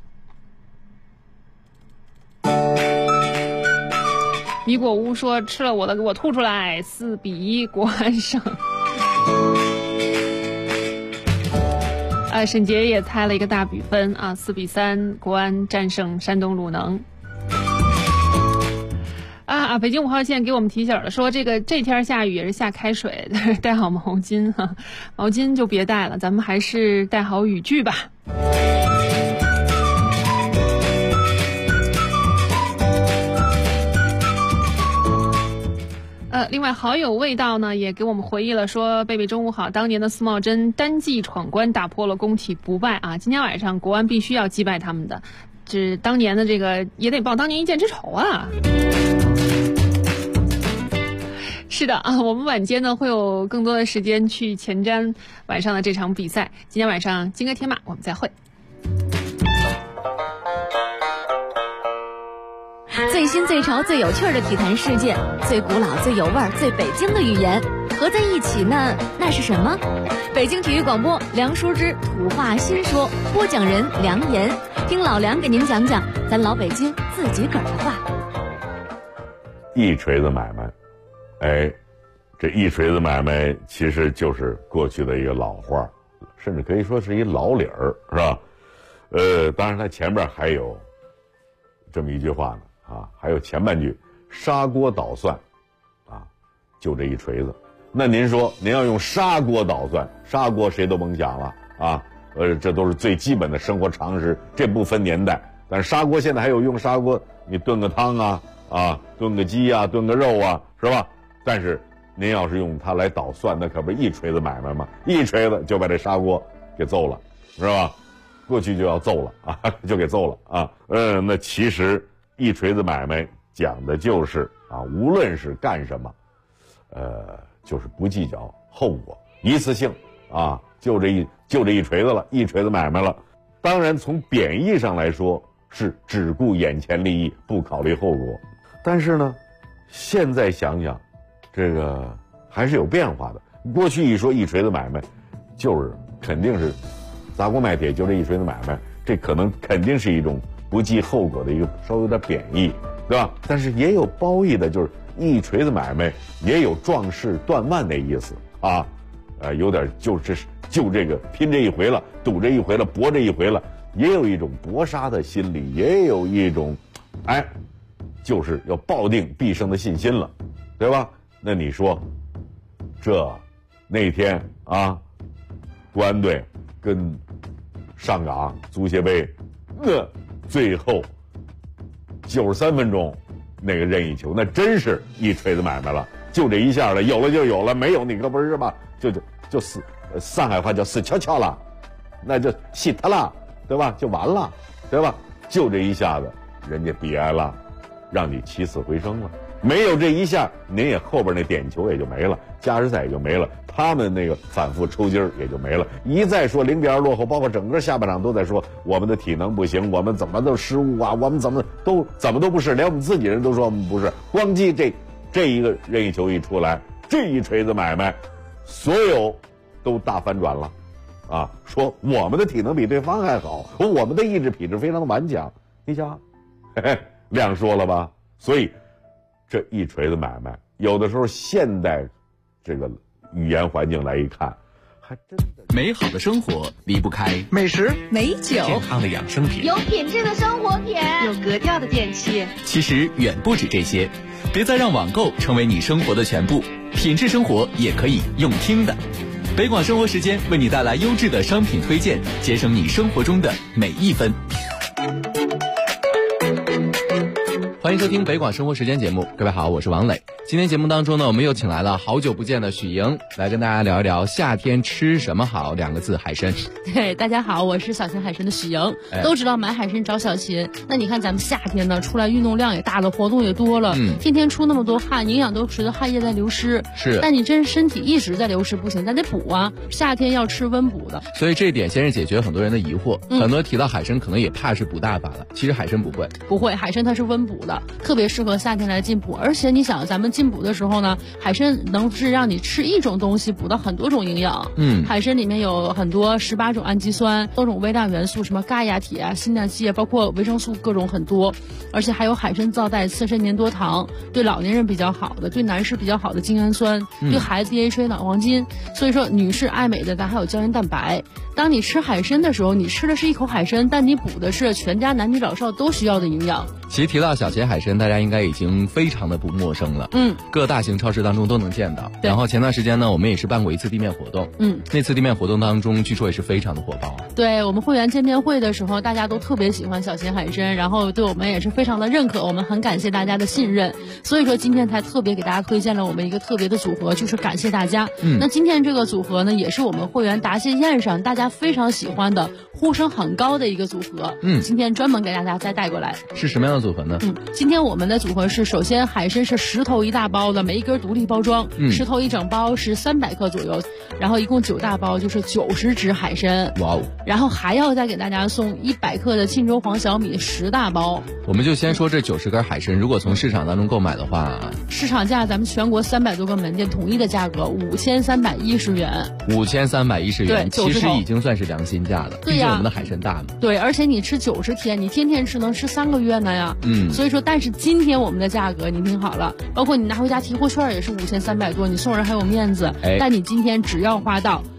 米果屋说吃了我的给我吐出来，4-1国安胜。沈杰也猜了一个大比分啊，4-3国安战胜山东鲁能。北京5号线给我们提醒了，说这天下雨也是下开水，带好毛巾哈，毛巾就别带了，咱们还是带好雨具吧。另外好有味道呢也给我们回忆了，说贝贝中午好，当年的司茂真单骑闯关打破了工体不败啊，今天晚上国安必须要击败他们的，这当年的这个也得报当年一箭之仇啊。是的啊，我们晚间呢会有更多的时间去前瞻晚上的这场比赛。今天晚上金戈铁马我们再会。 最新最潮最有趣的体坛事件，最古老最有味儿最北京的语言合在一起呢，那是什么？北京体育广播梁叔之土话新说，播讲人梁岩，听老梁给您讲讲咱老北京自己个儿的话。 一锤子买卖，这一锤子买卖其实就是过去的一个老话，甚至可以说是一老理儿，是吧？当然它前面还有这么一句话呢。还有前半句砂锅捣蒜就这一锤子。那您说您要用砂锅捣蒜，砂锅谁都甭想了啊，这都是最基本的生活常识，这不分年代。但是砂锅现在还有用砂锅，你炖个汤炖个鸡炖个肉是吧？但是您要是用它来捣蒜，那可不是一锤子买卖吗？一锤子就把这砂锅给揍了，是吧？过去就要揍了就给揍了那其实一锤子买卖讲的就是无论是干什么，就是不计较后果，一次性就这一锤子了，一锤子买卖了。当然从贬义上来说是只顾眼前利益，不考虑后果。但是呢，现在想想，这个还是有变化的。过去一说一锤子买卖，就是肯定是砸锅卖铁，就这一锤子买卖，这肯定是一种不计后果的一个稍微有点贬义，对吧？但是也有褒义的，就是一锤子买卖也有壮士断腕的意思有点就这个拼这一回了，赌这一回了，搏这一回了，也有一种搏杀的心理，也有一种就是要抱定毕生的信心了，对吧？那你说那天国安队跟上港足协杯最后93分钟那个任意球，那真是一锤子买卖了，就这一下了，有了就有了，没有你可不是吧？就死，上海话叫死翘翘了，那就死他了，对吧？就完了，对吧？就这一下子，人家比埃了，让你起死回生了。没有这一下，您也后边那点球也就没了，加时赛也就没了，他们那个反复抽筋也就没了。一再说0-2落后，包括整个下半场都在说我们的体能不行，我们怎么都失误我们怎么都不是，连我们自己人都说我们不是。光记这一个任意球一出来，这一锤子买卖，所有都大反转了说我们的体能比对方还好，我们的意志品质非常的顽强，你想亮说了吧？所以这一锤子买卖，有的时候现代这个语言环境来一看，还真的。 美好的生活离不开美食、 美酒、健康的养生品、 有品质的生活品、有格调的电器。 其实远不止这些，别再让网购成为你生活的全部，品质生活也可以用听的。北广生活时间为你带来优质的商品推荐，节省你生活中的每一分。欢迎收听北广生活时间节目，各位好，我是王磊。今天节目当中呢，我们又请来了好久不见的许莹，来跟大家聊一聊夏天吃什么好，2个字，海参。 对，大家好，我是小秦海参的许莹。都知道买海参找小秦，那你看咱们夏天呢，出来运动量也大了，活动也多了，天天出那么多汗，营养都随着汗液在流失。 是， 但你真身体一直在流失不行，咱得补啊。夏天要吃温补的， 所以这一点先是解决很多人的疑惑。很多提到海参可能也怕是补大发了，其实海参不会，海参它是温补的，特别适合夏天来进补。而且你想，咱们进补的时候呢，海参能是让你吃一种东西补到很多种营养。海参里面有很多18种氨基酸，多种微量元素，什么钙呀、铁啊、锌啊、硒啊，包括维生素各种很多。而且还有海参皂带、刺身粘多糖，对老年人比较好的，对男士比较好的精氨酸，对孩子 DHA 脑黄金。所以说，女士爱美的咱还有胶原蛋白。当你吃海参的时候，你吃的是一口海参，但你补的是全家男女老少都需要的营养。 其实提到小秦海参，大家应该已经非常的不陌生了。各大型超市当中都能见到。然后前段时间呢，我们也是办过一次地面活动。那次地面活动当中，据说也是非常的火爆。 对，我们会员见面会的时候，大家都特别喜欢小秦海参，然后对我们也是非常的认可，我们很感谢大家的信任。所以说今天才特别给大家推荐了我们一个特别的组合，就是感谢大家。那今天这个组合呢，也是我们会员答谢宴上大家非常喜欢的、呼声很高的一个组合。今天专门给大家再带过来。 是什么样的组合呢？ 今天我们的组合是，首先海参是10头1大包的，每一根独立包装，10头1整包是300克左右，然后一共9大包就是90只海参。 哇哦！ 然后还要再给大家送100克的沁州黄小米10大包。 我们就先说这90根海参，如果从市场当中购买的话， 市场价咱们全国300多个门店统一的价格5310元。 5310元， 对， 其实已经算是良心价了。 对呀， 毕竟我们的海参大嘛。 对，而且你吃90天，你天天吃能吃3个月呢呀。所以说，但是今天我们的价格你听好了，包括你拿回家提货券也是5300多，你送人还有面子。但你今天只要花到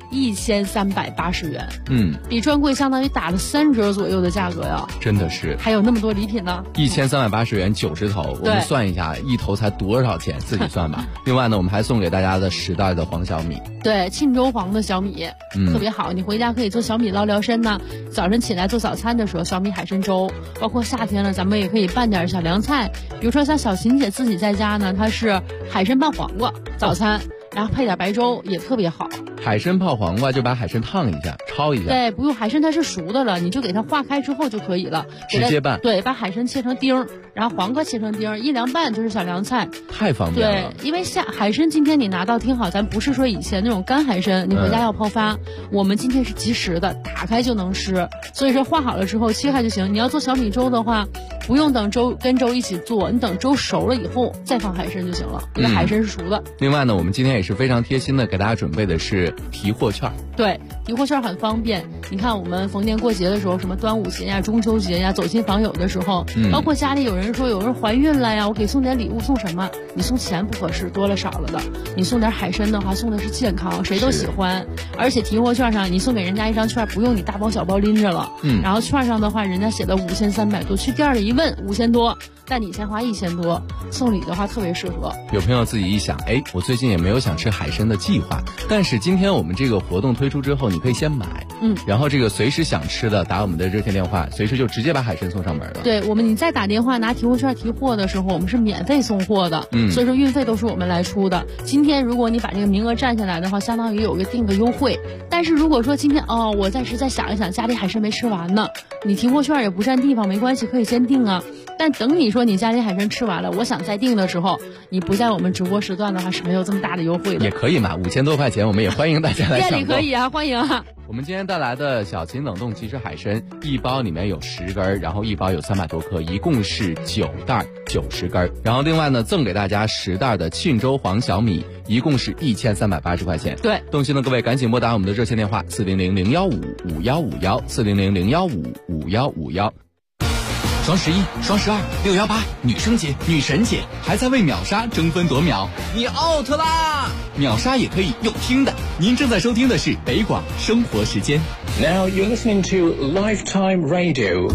1380元，比专柜相当于打了3折左右的价格呀， 真的是。 还有那么多礼品呢 ，1380元90头，我们算一下，一头才多少钱，自己算吧。另外呢，我们还送给大家的10袋的黄小米， 对，沁州黄的小米，特别好，你回家可以做小米捞聊参呢。早晨起来做早餐的时候，小米海参粥，包括夏天了，咱们也可以拌点小凉菜，比如说像小秦姐自己在家呢，她是海参拌黄瓜早餐。然后配点白粥也特别好。 海参泡黄瓜就把海参烫一下，焯一下。 对，不用，海参它是熟的了，你就给它化开之后就可以了， 直接拌。 对，把海参切成丁儿，然后黄瓜切成丁儿，一凉拌就是小凉菜， 太方便了。 对，因为海参今天你拿到，听好，咱不是说以前那种干海参，你回家要泡发，我们今天是即食的，打开就能吃，所以说化好了之后切开就行。你要做小米粥的话，不用等粥跟粥一起做，你等粥熟了以后再放海参就行了，因为海参是熟的。 另外呢，我们今天也是非常贴心的给大家准备的是提货券。 对，提货券很方便。你看我们逢年过节的时候，什么端午节呀、中秋节呀，走亲访友的时候，包括家里有人说有人怀孕了呀，我给送点礼物，送什么？你送钱不合适，多了少了的。你送点海参的话，送的是健康，谁都喜欢。而且提货券上，你送给人家一张券，不用你大包小包拎着了。然后券上的话，人家写的5300多，去店里一问5000多，但你先花1000多，送礼的话特别适合。 有朋友自己一想，哎，我最近也没有想吃海参的计划，但是今天我们这个活动推出之后，你可以先买，然后这个随时想吃的打我们的热线电话，随时就直接把海参送上门了。 对，你再打电话拿提货券提货的时候，我们是免费送货的，所以说运费都是我们来出的。今天如果你把这个名额占下来的话，相当于有个定个优惠。但是如果说今天我暂时再想一想，家里海参没吃完呢，你提货券也不占地方，没关系，可以先定啊。但等你说你家里海参吃完了，我想再定的时候，你不在我们直播时段的话是没有这么大的优惠的。 也可以嘛，5000多块钱，我们也欢迎大家来抢购。 店里可以啊，欢迎啊。 我们今天带来的小秦冷冻即食海参，一包里面有10根，然后一包有300多克，一共是9袋90根。然后另外呢，赠给大家10袋的沁州黄小米，一共是1380块钱。 对， 动心的各位赶紧拨打我们的热线电话400-015-5151，400-015-5151。 双11、双12、618，女生节、女神节，还在为秒杀争分夺秒，你 out 啦！秒杀也可以用听的。您正在收听的是北广生活时间。 Now you're listening to Lifetime Radio。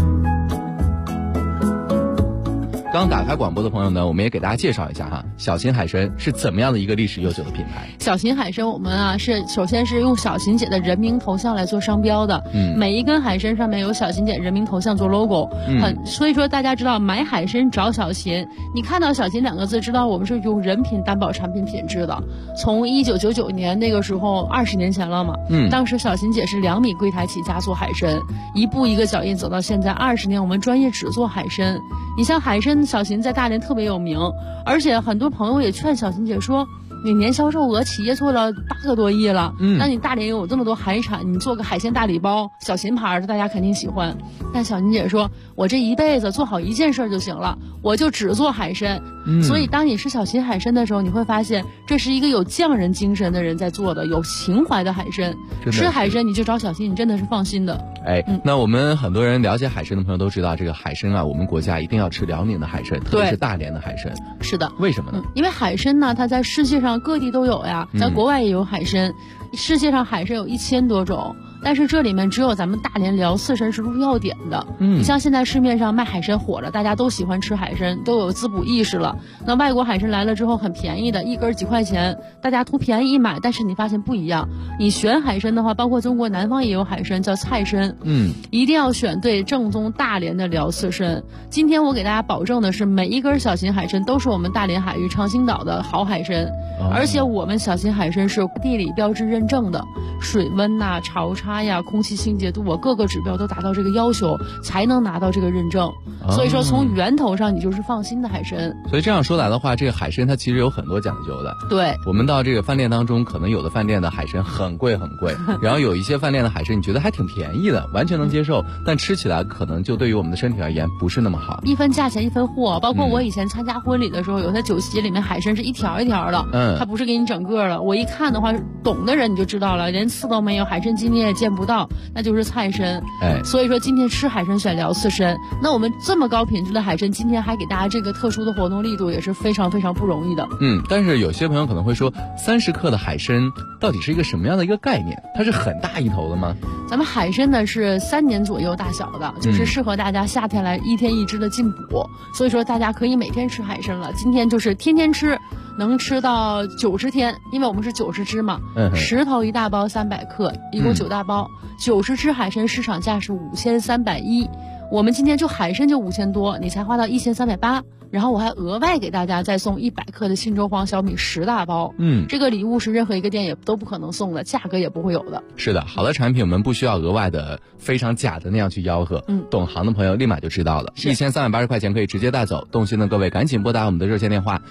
刚打开广播的朋友呢，我们也给大家介绍一下哈，小秦海参是怎么样的一个历史悠久的品牌。 小秦海参我们是首先是用小秦姐的人名头像来做商标的，每一根海参上面有小秦姐人名头像做 logo，所以说大家知道买海参找小秦，你看到小秦2个字，知道我们是用人品担保产品品质的。从1999年那个时候20年前了嘛，当时小秦姐是2米柜台起家做海参，一步一个脚印走到现在20年，我们专业只做海参。你像海参小秦在大连特别有名，而且很多朋友也劝小秦姐说，你年销售额企业做了8个多亿了，那你大连有这么多海产，你做个海鲜大礼包，小秦牌的大家肯定喜欢。但小秦姐说，我这一辈子做好一件事就行了，我就只做海参。所以当你吃小秦海参的时候，你会发现这是一个有匠人精神的人在做的，有情怀的海参。吃海参你就找小秦，你真的是放心的。 那我们很多人了解海参的朋友都知道，这个海参啊，我们国家一定要吃辽宁的海参，特别是大连的海参。 是的。 为什么呢？ 因为海参呢，它在世界上各地都有呀，咱国外也有海参，世界上海参有1000多种。但是这里面只有咱们大连辽四参是入药典的。你像现在市面上卖海参火了，大家都喜欢吃海参，都有滋补意识了。那外国海参来了之后很便宜的，一根几块钱，大家图便宜一买。但是你发现不一样，你选海参的话，包括中国南方也有海参叫菜参，一定要选对正宗大连的辽四参。今天我给大家保证的是，每一根小秦海参都是我们大连海域长兴岛的好海参，而且我们小秦海参是地理标志认证的，水温呐、潮差呀、空气清洁度各个指标都达到这个要求，才能拿到这个认证。所以说从源头上你就是放心的海参。 所以这样说来的话，这个海参它其实有很多讲究的。 对， 我们到这个饭店当中，可能有的饭店的海参很贵很贵，然后有一些饭店的海参你觉得还挺便宜的，完全能接受，但吃起来可能就对于我们的身体而言不是那么好。 一分价钱一分货，包括我以前参加婚礼的时候，有的酒席里面海参是一条一条的，它不是给你整个的。我一看的话，懂的人你就知道了，连刺都没有，海参筋你也见不到，那就是菜参。所以说今天吃海参选辽四参，那我们这么高品质的海参，今天还给大家这个特殊的活动力度，也是非常非常不容易的。 但是有些朋友可能会说，30克的海参到底是一个什么样的一个概念？它是很大一头的吗？ 咱们海参呢是3年左右大小的，就是适合大家夏天来1天1只的进补，所以说大家可以每天吃海参了。今天就是天天吃，能吃到90天，因为我们是90只嘛，10头1大包300克，一共9大包，90只海参市场价是5310，我们今天就海参就5000多，你才花到1380。然后我还额外给大家再送100克的信州黄小米10大包，这个礼物是任何一个店也都不可能送的，价格也不会有的。 是的，好的产品我们不需要额外的非常假的那样去吆喝，懂行的朋友立马就知道了，1380块钱可以直接带走。动心的各位赶紧拨打我们的热线电话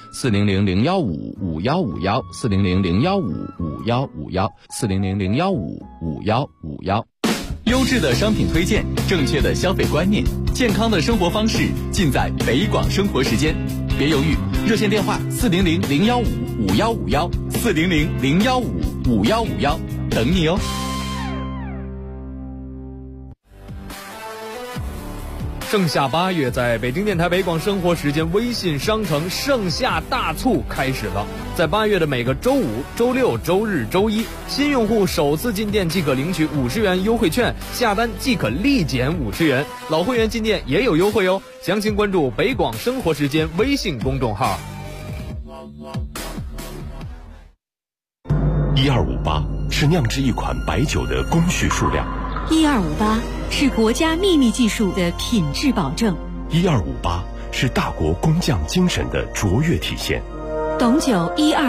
400-015-5151，400-015-5151，400-015-5151。优质的商品推荐，正确的消费观念，健康的生活方式，尽在北广生活时间。别犹豫，热线电话400-015-5151，400-015-5151，等你哦。 盛夏8月，在北京电台北广生活时间微信商城盛夏大促开始了。在8月的每个周五、周六、周日、周一，新用户首次进店即可领取50元优惠券，下单即可立减50元。老会员进店也有优惠哦。详情关注北广生活时间微信公众号。 1258是酿制一款白酒的工序数量 ，1258是国家秘密技术的品质保证 ，1258是大国工匠精神的卓越体现。 董酒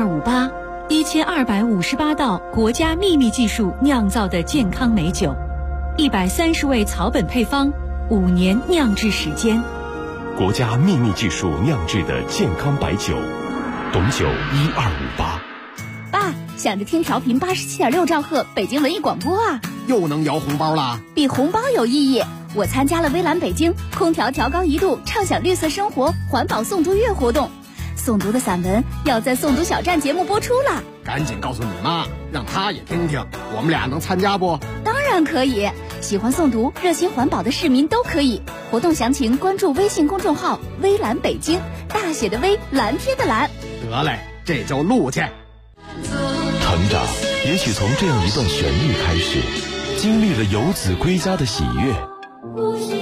1258，1258道国家秘密技术酿造的健康美酒，130味草本配方，5年酿制时间， 国家秘密技术酿制的健康白酒，董酒1258。 爸，想着听调频87.6兆赫北京文艺广播啊， 又能摇红包啦！ 比红包有意义。我参加了微蓝北京空调调高1度，畅享绿色生活环保诵读月活动，诵读的散文要在诵读小站节目播出了。 赶紧告诉你妈，让她也听听，我们俩能参加不？ 当然可以， 喜欢诵读、热心环保的市民都可以。活动详情关注微信公众号“微蓝北京”，大写的微，蓝天的蓝。 得嘞，这就录去。 成长也许从这样一段旋律开始，经历了游子归家的喜悦。